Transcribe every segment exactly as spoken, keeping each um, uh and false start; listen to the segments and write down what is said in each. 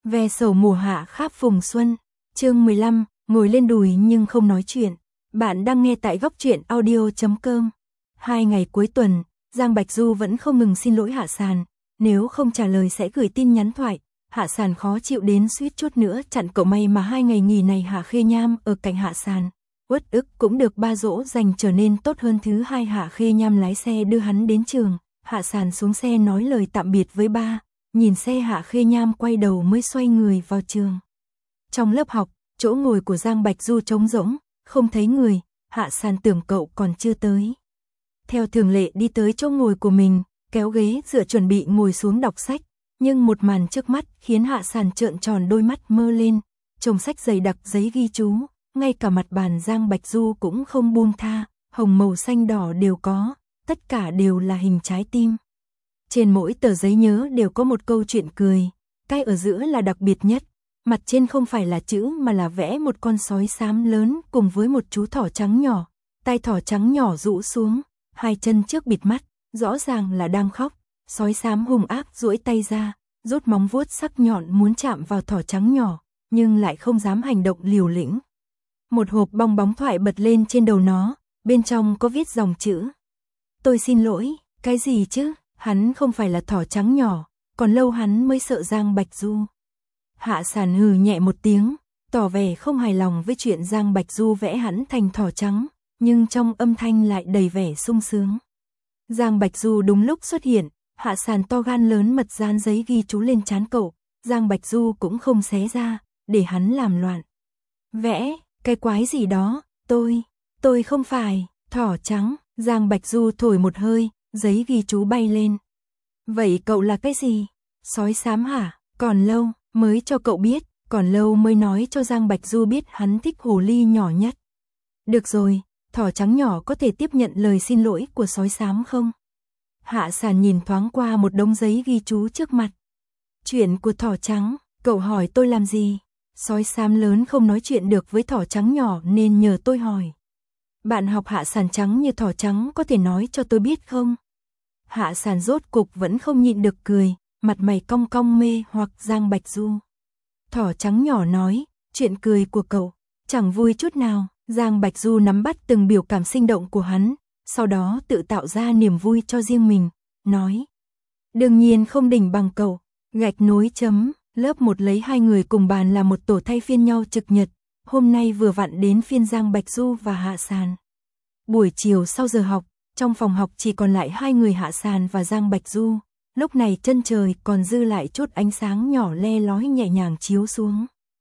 Ve sầu mùa hạ khắp phùng xuân, chương mười lăm, ngồi lên đùi nhưng không nói chuyện. Bạn đang nghe tại góc truyện audio chấm com. Hai ngày cuối tuần, Giang Bạch Du vẫn không ngừng xin lỗi Hạ Sàn, nếu không trả lời sẽ gửi tin nhắn thoại. Hạ Sàn khó chịu đến suýt chút nữa chặn cậu, may mà hai ngày nghỉ này Hạ Khê Nham ở cạnh Hạ Sàn. Uất ức cũng được ba dỗ dành trở nên tốt hơn. Thứ hai, Hạ Khê Nham lái xe đưa hắn đến trường. Hạ Sàn xuống xe nói lời tạm biệt với ba, nhìn xe Hạ Khê Nham quay đầu mới xoay người vào trường. Trong lớp học, chỗ ngồi của Giang Bạch Du trống rỗng, không thấy người. Hạ Sàn tưởng cậu còn chưa tới. Theo thường lệ đi tới chỗ ngồi của mình, kéo ghế dựa chuẩn bị ngồi xuống đọc sách, nhưng một màn trước mắt khiến Hạ Sàn trợn tròn đôi mắt mơ lên. Chồng sách dày đặc giấy ghi chú, ngay cả mặt bàn Giang Bạch Du cũng không buông tha, hồng màu xanh đỏ đều có, tất cả đều là hình trái tim. Trên mỗi tờ giấy nhớ đều có một câu chuyện cười, cái ở giữa là đặc biệt nhất. Mặt trên không phải là chữ mà là vẽ một con sói xám lớn cùng với một chú thỏ trắng nhỏ, tai thỏ trắng nhỏ rũ xuống, hai chân trước bịt mắt, rõ ràng là đang khóc. Sói xám hung ác duỗi tay ra, rút móng vuốt sắc nhọn muốn chạm vào thỏ trắng nhỏ, nhưng lại không dám hành động liều lĩnh. Một hộp bong bóng thoại bật lên trên đầu nó, bên trong có viết dòng chữ: "Tôi xin lỗi." Cái gì chứ, hắn không phải là thỏ trắng nhỏ, còn lâu hắn mới sợ Giang Bạch Du. Hạ Sàn hừ nhẹ một tiếng, tỏ vẻ không hài lòng với chuyện Giang Bạch Du vẽ hắn thành thỏ trắng, nhưng trong âm thanh lại đầy vẻ sung sướng. Giang Bạch Du đúng lúc xuất hiện, Hạ Sàn to gan lớn mật dán giấy ghi chú lên trán cậu, Giang Bạch Du cũng không xé ra, để hắn làm loạn. "Vẽ, cái quái gì đó, tôi, tôi không phải, thỏ trắng." Giang Bạch Du thổi một hơi, giấy ghi chú bay lên. "Vậy cậu là cái gì? Sói xám hả? Còn lâu mới cho cậu biết, còn lâu mới nói cho Giang Bạch Du biết hắn thích hồ ly nhỏ nhất." "Được rồi, thỏ trắng nhỏ có thể tiếp nhận lời xin lỗi của sói xám không?" Hạ Sàn nhìn thoáng qua một đống giấy ghi chú trước mặt. "Chuyện của thỏ trắng, cậu hỏi tôi làm gì? Sói xám lớn không nói chuyện được với thỏ trắng nhỏ nên nhờ tôi hỏi. Bạn học Hạ Sàn trắng như thỏ trắng có thể nói cho tôi biết không?" Hạ Sàn rốt cục vẫn không nhịn được cười, mặt mày cong cong mê hoặc Giang Bạch Du. Thỏ trắng nhỏ nói, chuyện cười của cậu chẳng vui chút nào. Giang Bạch Du nắm bắt từng biểu cảm sinh động của hắn, sau đó tự tạo ra niềm vui cho riêng mình, nói: "Đương nhiên không đỉnh bằng cậu." Gạch nối chấm, lớp một lấy hai người cùng bàn là một tổ thay phiên nhau trực nhật, hôm nay vừa vặn đến phiên Giang Bạch Du và Hạ Sàn. Buổi chiều sau giờ học, trong phòng học chỉ còn lại hai người Hạ Sàn và Giang Bạch Du, lúc này chân trời còn dư lại chút ánh sáng nhỏ le lói nhẹ nhàng chiếu xuống.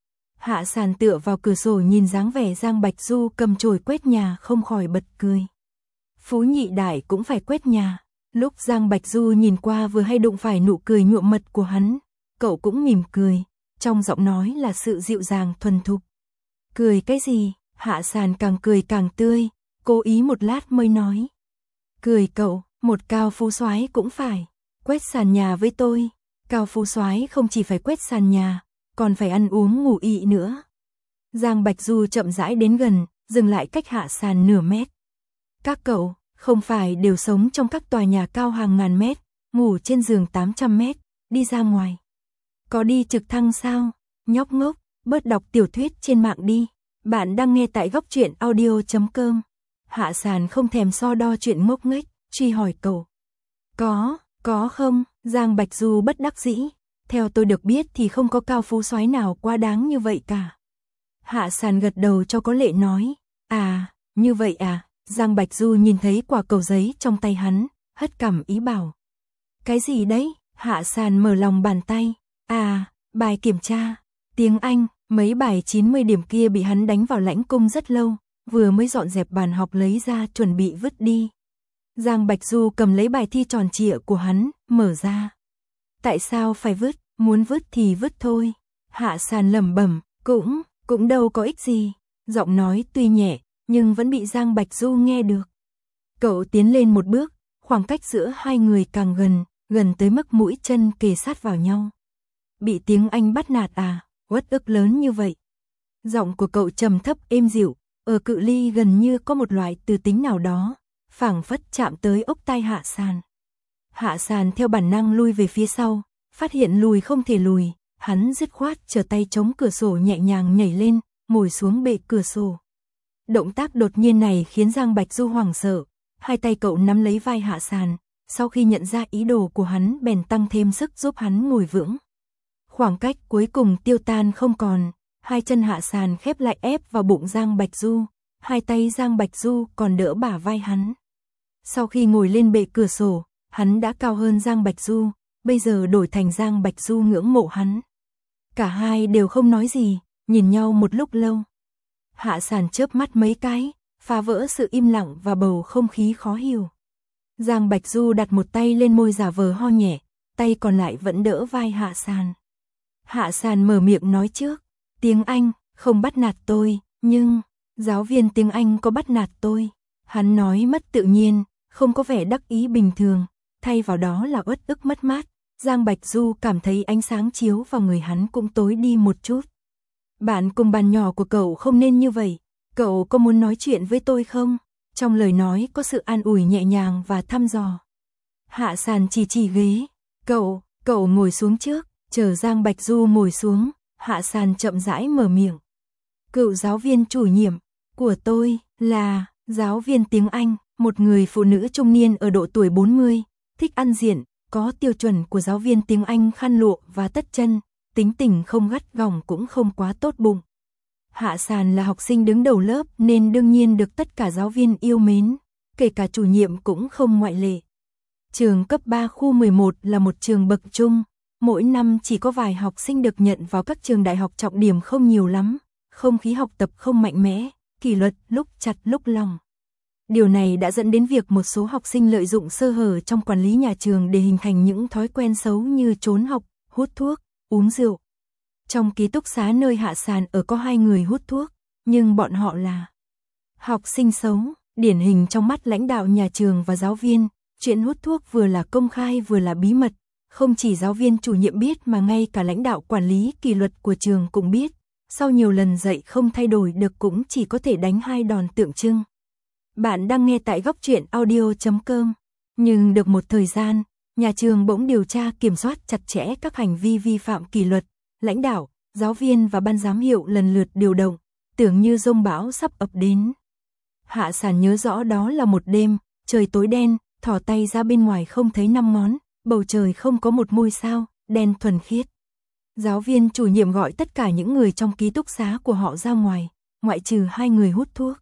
Hạ Sàn tựa vào cửa sổ nhìn dáng vẻ Giang Bạch Du cầm chổi quét nhà không khỏi bật cười. Phú nhị đại cũng phải quét nhà. Lúc Giang Bạch Du nhìn qua vừa hay đụng phải nụ cười nhuộm mật của hắn, cậu cũng mỉm cười, trong giọng nói là sự dịu dàng thuần thục. "Cười cái gì?" Hạ Sàn càng cười càng tươi, cố ý một lát mới nói: "Cười cậu, một cao phú soái cũng phải quét sàn nhà với tôi. Cao phú soái không chỉ phải quét sàn nhà, còn phải ăn uống ngủ ị nữa." Giang Bạch Du chậm rãi đến gần, dừng lại cách Hạ Sàn nửa mét. "Các cậu không phải đều sống trong các tòa nhà cao hàng ngàn mét, ngủ trên giường tám trăm mét, đi ra ngoài có đi trực thăng sao? Nhóc ngốc, bớt đọc tiểu thuyết trên mạng đi." Bạn đang nghe tại góc truyện audio chấm com. Hạ Sàn không thèm so đo chuyện ngốc nghếch, truy hỏi cậu: "Có, có không?" Giang Bạch Du bất đắc dĩ: "Theo tôi được biết thì không có cao phú soái nào quá đáng như vậy cả." Hạ Sàn gật đầu cho có lệ nói: "À, như vậy à?" Giang Bạch Du nhìn thấy quả cầu giấy trong tay hắn, hất cằm ý bảo: "Cái gì đấy?" Hạ Sàn mở lòng bàn tay: "À, bài kiểm tra tiếng Anh, mấy bài chín mươi điểm kia bị hắn đánh vào lãnh cung rất lâu, vừa mới dọn dẹp bàn học lấy ra chuẩn bị vứt đi." Giang Bạch Du cầm lấy bài thi tròn trịa của hắn, mở ra. "Tại sao phải vứt, muốn vứt thì vứt thôi." Hạ Sàn lẩm bẩm, cũng, cũng đâu có ích gì. Giọng nói tuy nhẹ, nhưng vẫn bị Giang Bạch Du nghe được. Cậu tiến lên một bước, khoảng cách giữa hai người càng gần, gần tới mức mũi chân kề sát vào nhau. "Bị tiếng Anh bắt nạt à, uất ức lớn như vậy." Giọng của cậu trầm thấp êm dịu, ở cự ly gần như có một loại từ tính nào đó, phảng phất chạm tới ốc tai Hạ Sàn. Hạ Sàn theo bản năng lui về phía sau, phát hiện lùi không thể lùi, hắn dứt khoát trở tay chống cửa sổ nhẹ nhàng nhảy lên, ngồi xuống bệ cửa sổ. Động tác đột nhiên này khiến Giang Bạch Du hoảng sợ, hai tay cậu nắm lấy vai Hạ Sàn, sau khi nhận ra ý đồ của hắn bèn tăng thêm sức giúp hắn ngồi vững. Khoảng cách cuối cùng tiêu tan không còn, hai chân Hạ Sàn khép lại ép vào bụng Giang Bạch Du, hai tay Giang Bạch Du còn đỡ bả vai hắn. Sau khi ngồi lên bệ cửa sổ, hắn đã cao hơn Giang Bạch Du, bây giờ đổi thành Giang Bạch Du ngưỡng mộ hắn. Cả hai đều không nói gì, nhìn nhau một lúc lâu. Hạ Sàn chớp mắt mấy cái, phá vỡ sự im lặng và bầu không khí khó hiểu. Giang Bạch Du đặt một tay lên môi giả vờ ho nhẹ, tay còn lại vẫn đỡ vai Hạ Sàn. Hạ Sàn mở miệng nói trước, tiếng Anh, không bắt nạt tôi, nhưng, giáo viên tiếng Anh có bắt nạt tôi. Hắn nói mất tự nhiên, không có vẻ đắc ý bình thường, thay vào đó là uất ức mất mát. Giang Bạch Du cảm thấy ánh sáng chiếu vào người hắn cũng tối đi một chút. Bạn cùng bàn nhỏ của cậu không nên như vậy, cậu có muốn nói chuyện với tôi không? Trong lời nói có sự an ủi nhẹ nhàng và thăm dò. Hạ Sàn chỉ chỉ ghế, cậu, cậu ngồi xuống trước, chờ Giang Bạch Du ngồi xuống, Hạ Sàn chậm rãi mở miệng. Cựu giáo viên chủ nhiệm của tôi là giáo viên tiếng Anh, một người phụ nữ trung niên ở độ tuổi bốn mươi, thích ăn diện, có tiêu chuẩn của giáo viên tiếng Anh khăn lụa và tất chân, tính tình không gắt gỏng cũng không quá tốt bụng. Hạ Sàn là học sinh đứng đầu lớp nên đương nhiên được tất cả giáo viên yêu mến, kể cả chủ nhiệm cũng không ngoại lệ. Trường cấp ba khu mười một là một trường bậc trung, mỗi năm chỉ có vài học sinh được nhận vào các trường đại học trọng điểm không nhiều lắm, không khí học tập không mạnh mẽ, kỷ luật lúc chặt lúc lỏng. Điều này đã dẫn đến việc một số học sinh lợi dụng sơ hở trong quản lý nhà trường để hình thành những thói quen xấu như trốn học, hút thuốc, uống rượu. Trong ký túc xá nơi Hạ Sàn ở có hai người hút thuốc, nhưng bọn họ là học sinh xấu, điển hình trong mắt lãnh đạo nhà trường và giáo viên. Chuyện hút thuốc vừa là công khai vừa là bí mật, không chỉ giáo viên chủ nhiệm biết mà ngay cả lãnh đạo quản lý kỷ luật của trường cũng biết. Sau nhiều lần dạy không thay đổi được cũng chỉ có thể đánh hai đòn tượng trưng. Bạn đang nghe tại góc truyện audio chấm com. Nhưng được một thời gian, nhà trường bỗng điều tra kiểm soát chặt chẽ các hành vi vi phạm kỷ luật. Lãnh đạo, giáo viên và ban giám hiệu lần lượt điều động, tưởng như dông bão sắp ập đến. Hạ Sàn nhớ rõ đó là một đêm, trời tối đen, thò tay ra bên ngoài không thấy năm ngón, bầu trời không có một ngôi sao, đen thuần khiết. Giáo viên chủ nhiệm gọi tất cả những người trong ký túc xá của họ ra ngoài, ngoại trừ hai người hút thuốc.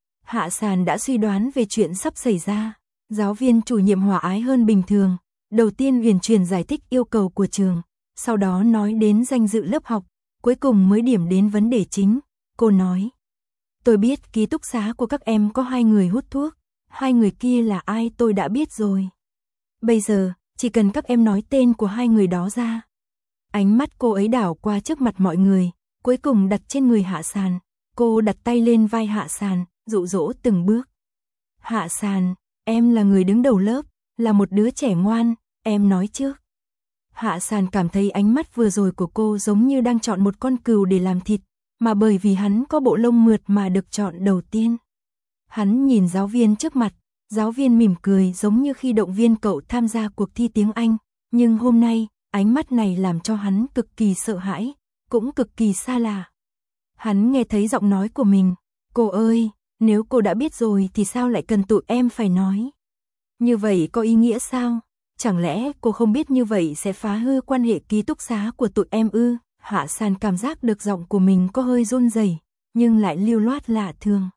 Hạ Sàn đã suy đoán về chuyện sắp xảy ra. Giáo viên chủ nhiệm hòa ái hơn bình thường, đầu tiên uyển chuyển giải thích yêu cầu của trường, sau đó nói đến danh dự lớp học, cuối cùng mới điểm đến vấn đề chính. Cô nói, tôi biết ký túc xá của các em có hai người hút thuốc, hai người kia là ai tôi đã biết rồi. Bây giờ, chỉ cần các em nói tên của hai người đó ra. Ánh mắt cô ấy đảo qua trước mặt mọi người, cuối cùng đặt trên người Hạ Sàn. Cô đặt tay lên vai Hạ Sàn, dụ dỗ từng bước. Hạ Sàn, em là người đứng đầu lớp, là một đứa trẻ ngoan, em nói trước. Hạ Sàn cảm thấy ánh mắt vừa rồi của cô giống như đang chọn một con cừu để làm thịt, mà bởi vì hắn có bộ lông mượt mà được chọn đầu tiên. Hắn nhìn giáo viên trước mặt, giáo viên mỉm cười giống như khi động viên cậu tham gia cuộc thi tiếng Anh, nhưng hôm nay, ánh mắt này làm cho hắn cực kỳ sợ hãi, cũng cực kỳ xa lạ. Hắn nghe thấy giọng nói của mình, cô ơi, nếu cô đã biết rồi thì sao lại cần tụi em phải nói? Như vậy có ý nghĩa sao? Chẳng lẽ cô không biết như vậy sẽ phá hư quan hệ ký túc xá của tụi em ư? Hạ Sàn cảm giác được giọng của mình có hơi run rẩy, nhưng lại lưu loát lạ thường.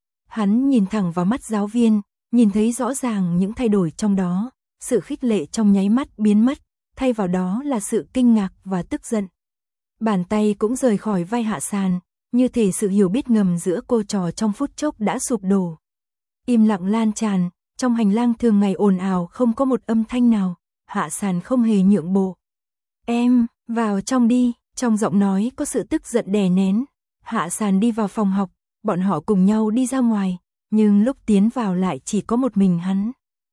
Hắn nhìn thẳng vào mắt giáo viên, nhìn thấy rõ ràng những thay đổi trong đó, sự khích lệ trong nháy mắt biến mất, thay vào đó là sự kinh ngạc và tức giận. Bàn tay cũng rời khỏi vai Hạ Sàn, như thể sự hiểu biết ngầm giữa cô trò trong phút chốc đã sụp đổ. Im lặng lan tràn, trong hành lang thường ngày ồn ào không có một âm thanh nào, Hạ Sàn không hề nhượng bộ. Em, vào trong đi, trong giọng nói có sự tức giận đè nén. Hạ Sàn đi vào phòng học, bọn họ cùng nhau đi ra ngoài, nhưng lúc tiến vào lại chỉ có một mình hắn.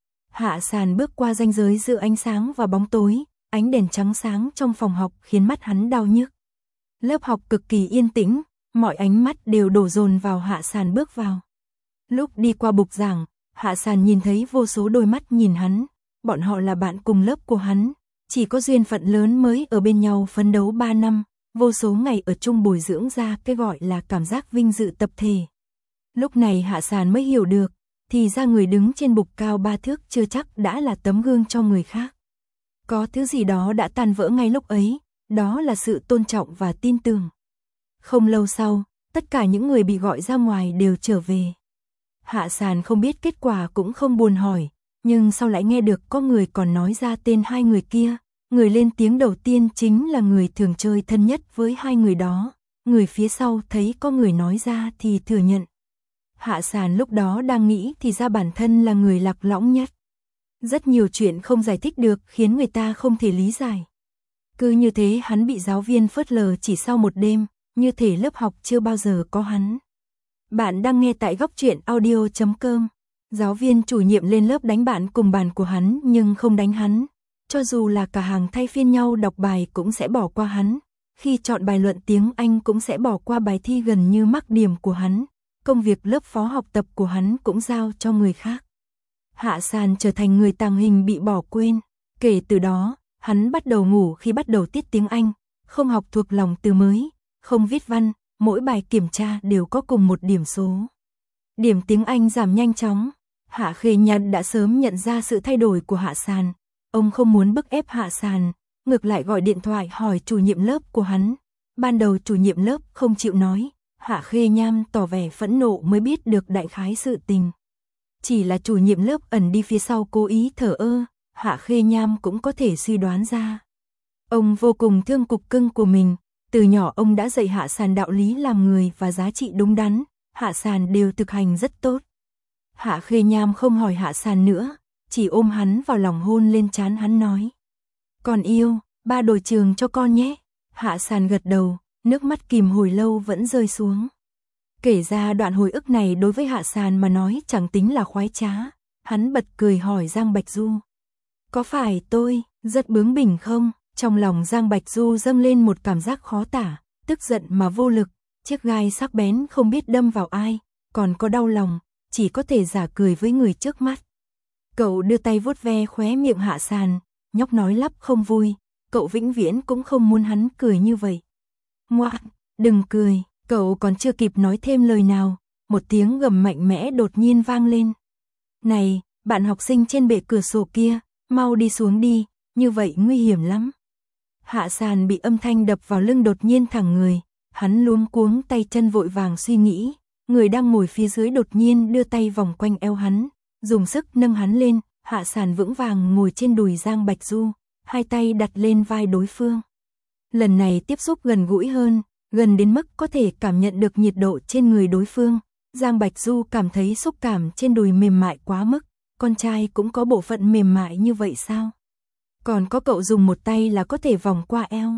Hạ Sàn bước qua ranh giới giữa ánh sáng và bóng tối, ánh đèn trắng sáng trong phòng học khiến mắt hắn đau nhức. Lớp học cực kỳ yên tĩnh, mọi ánh mắt đều đổ dồn vào Hạ Sàn bước vào. Lúc đi qua bục giảng, Hạ Sàn nhìn thấy vô số đôi mắt nhìn hắn, bọn họ là bạn cùng lớp của hắn, Chỉ có duyên phận lớn mới ở bên nhau phấn đấu ba năm, vô số ngày ở chung bồi dưỡng ra cái gọi là cảm giác vinh dự tập thể. Lúc này Hạ Sàn mới hiểu được, thì ra người đứng trên bục cao ba thước chưa chắc đã là tấm gương cho người khác. Có thứ gì đó đã tan vỡ ngay lúc ấy, đó là sự tôn trọng và tin tưởng. Không lâu sau, tất cả những người bị gọi ra ngoài đều trở về. Hạ Sàn không biết kết quả cũng không buồn hỏi, nhưng sau lại nghe được có người còn nói ra tên hai người kia. Người lên tiếng đầu tiên chính là người thường chơi thân nhất với hai người đó. Người phía sau thấy có người nói ra thì thừa nhận. Hạ Sàn lúc đó đang nghĩ thì ra bản thân là người lạc lõng nhất. Rất nhiều chuyện không giải thích được khiến người ta không thể lý giải. Cứ như thế hắn bị giáo viên phớt lờ chỉ sau một đêm, như thể lớp học chưa bao giờ có hắn. Bạn đang nghe tại góc truyện audio chấm com. Giáo viên chủ nhiệm lên lớp đánh bạn cùng bàn của hắn nhưng không đánh hắn. Cho dù là cả hàng thay phiên nhau đọc bài cũng sẽ bỏ qua hắn. Khi chọn bài luận tiếng Anh cũng sẽ bỏ qua bài thi gần như mắc điểm của hắn. Công việc lớp phó học tập của hắn cũng giao cho người khác. Hạ Sàn trở thành người tàng hình bị bỏ quên. Kể từ đó, hắn bắt đầu ngủ khi bắt đầu tiết tiếng Anh, không học thuộc lòng từ mới, không viết văn, mỗi bài kiểm tra đều có cùng một điểm số. Điểm tiếng Anh giảm nhanh chóng. Hạ Khê Nhật đã sớm nhận ra sự thay đổi của Hạ Sàn. Ông không muốn bức ép Hạ Sàn, ngược lại gọi điện thoại hỏi chủ nhiệm lớp của hắn. Ban đầu chủ nhiệm lớp không chịu nói, Hạ Khê Nham tỏ vẻ phẫn nộ mới biết được đại khái sự tình. Chỉ là chủ nhiệm lớp ẩn đi phía sau cố ý thờ ơ, Hạ Khê Nham cũng có thể suy đoán ra. Ông vô cùng thương cục cưng của mình, từ nhỏ ông đã dạy Hạ Sàn đạo lý làm người và giá trị đúng đắn, Hạ Sàn đều thực hành rất tốt. Hạ Khê Nham không hỏi Hạ Sàn nữa, chỉ ôm hắn vào lòng hôn lên trán hắn nói. Con yêu, ba đổi trường cho con nhé. Hạ Sàn gật đầu, nước mắt kìm hồi lâu vẫn rơi xuống. Kể ra đoạn hồi ức này đối với Hạ Sàn mà nói chẳng tính là khoái trá. Hắn bật cười hỏi Giang Bạch Du. Có phải tôi rất bướng bỉnh không? Trong lòng Giang Bạch Du dâng lên một cảm giác khó tả, tức giận mà vô lực. Chiếc gai sắc bén không biết đâm vào ai, còn có đau lòng, chỉ có thể giả cười với người trước mắt. Cậu đưa tay vuốt ve khóe miệng Hạ Sàn, nhóc nói lắp không vui, cậu vĩnh viễn cũng không muốn hắn cười như vậy. Ngoan, đừng cười, cậu còn chưa kịp nói thêm lời nào, một tiếng gầm mạnh mẽ đột nhiên vang lên. Này, bạn học sinh trên bệ cửa sổ kia, mau đi xuống đi, như vậy nguy hiểm lắm. Hạ Sàn bị âm thanh đập vào lưng đột nhiên thẳng người, hắn luống cuống tay chân vội vàng suy nghĩ, người đang ngồi phía dưới đột nhiên đưa tay vòng quanh eo hắn, dùng sức nâng hắn lên. Hạ Sàn vững vàng ngồi trên đùi Giang Bạch Du, hai tay đặt lên vai đối phương. Lần này tiếp xúc gần gũi hơn, gần đến mức có thể cảm nhận được nhiệt độ trên người đối phương. Giang Bạch Du cảm thấy xúc cảm trên đùi mềm mại quá mức, con trai cũng có bộ phận mềm mại như vậy sao? Còn có cậu dùng một tay là có thể vòng qua eo.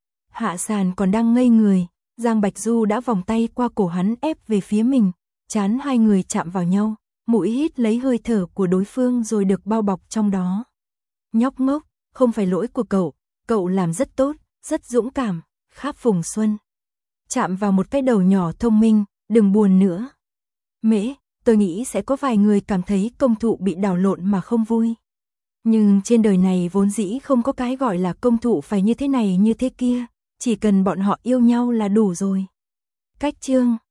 Hạ Sàn còn đang ngây người, Giang Bạch Du đã vòng tay qua cổ hắn ép về phía mình, trán hai người chạm vào nhau. Mũi hít lấy hơi thở của đối phương rồi được bao bọc trong đó. Nhóc ngốc, không phải lỗi của cậu, cậu làm rất tốt, rất dũng cảm, Kháp Phùng Xuân. Chạm vào một cái đầu nhỏ thông minh, đừng buồn nữa. Mễ, tôi nghĩ sẽ có vài người cảm thấy công thụ bị đảo lộn mà không vui. Nhưng trên đời này vốn dĩ không có cái gọi là công thụ phải như thế này như thế kia, chỉ cần bọn họ yêu nhau là đủ rồi. Cách chương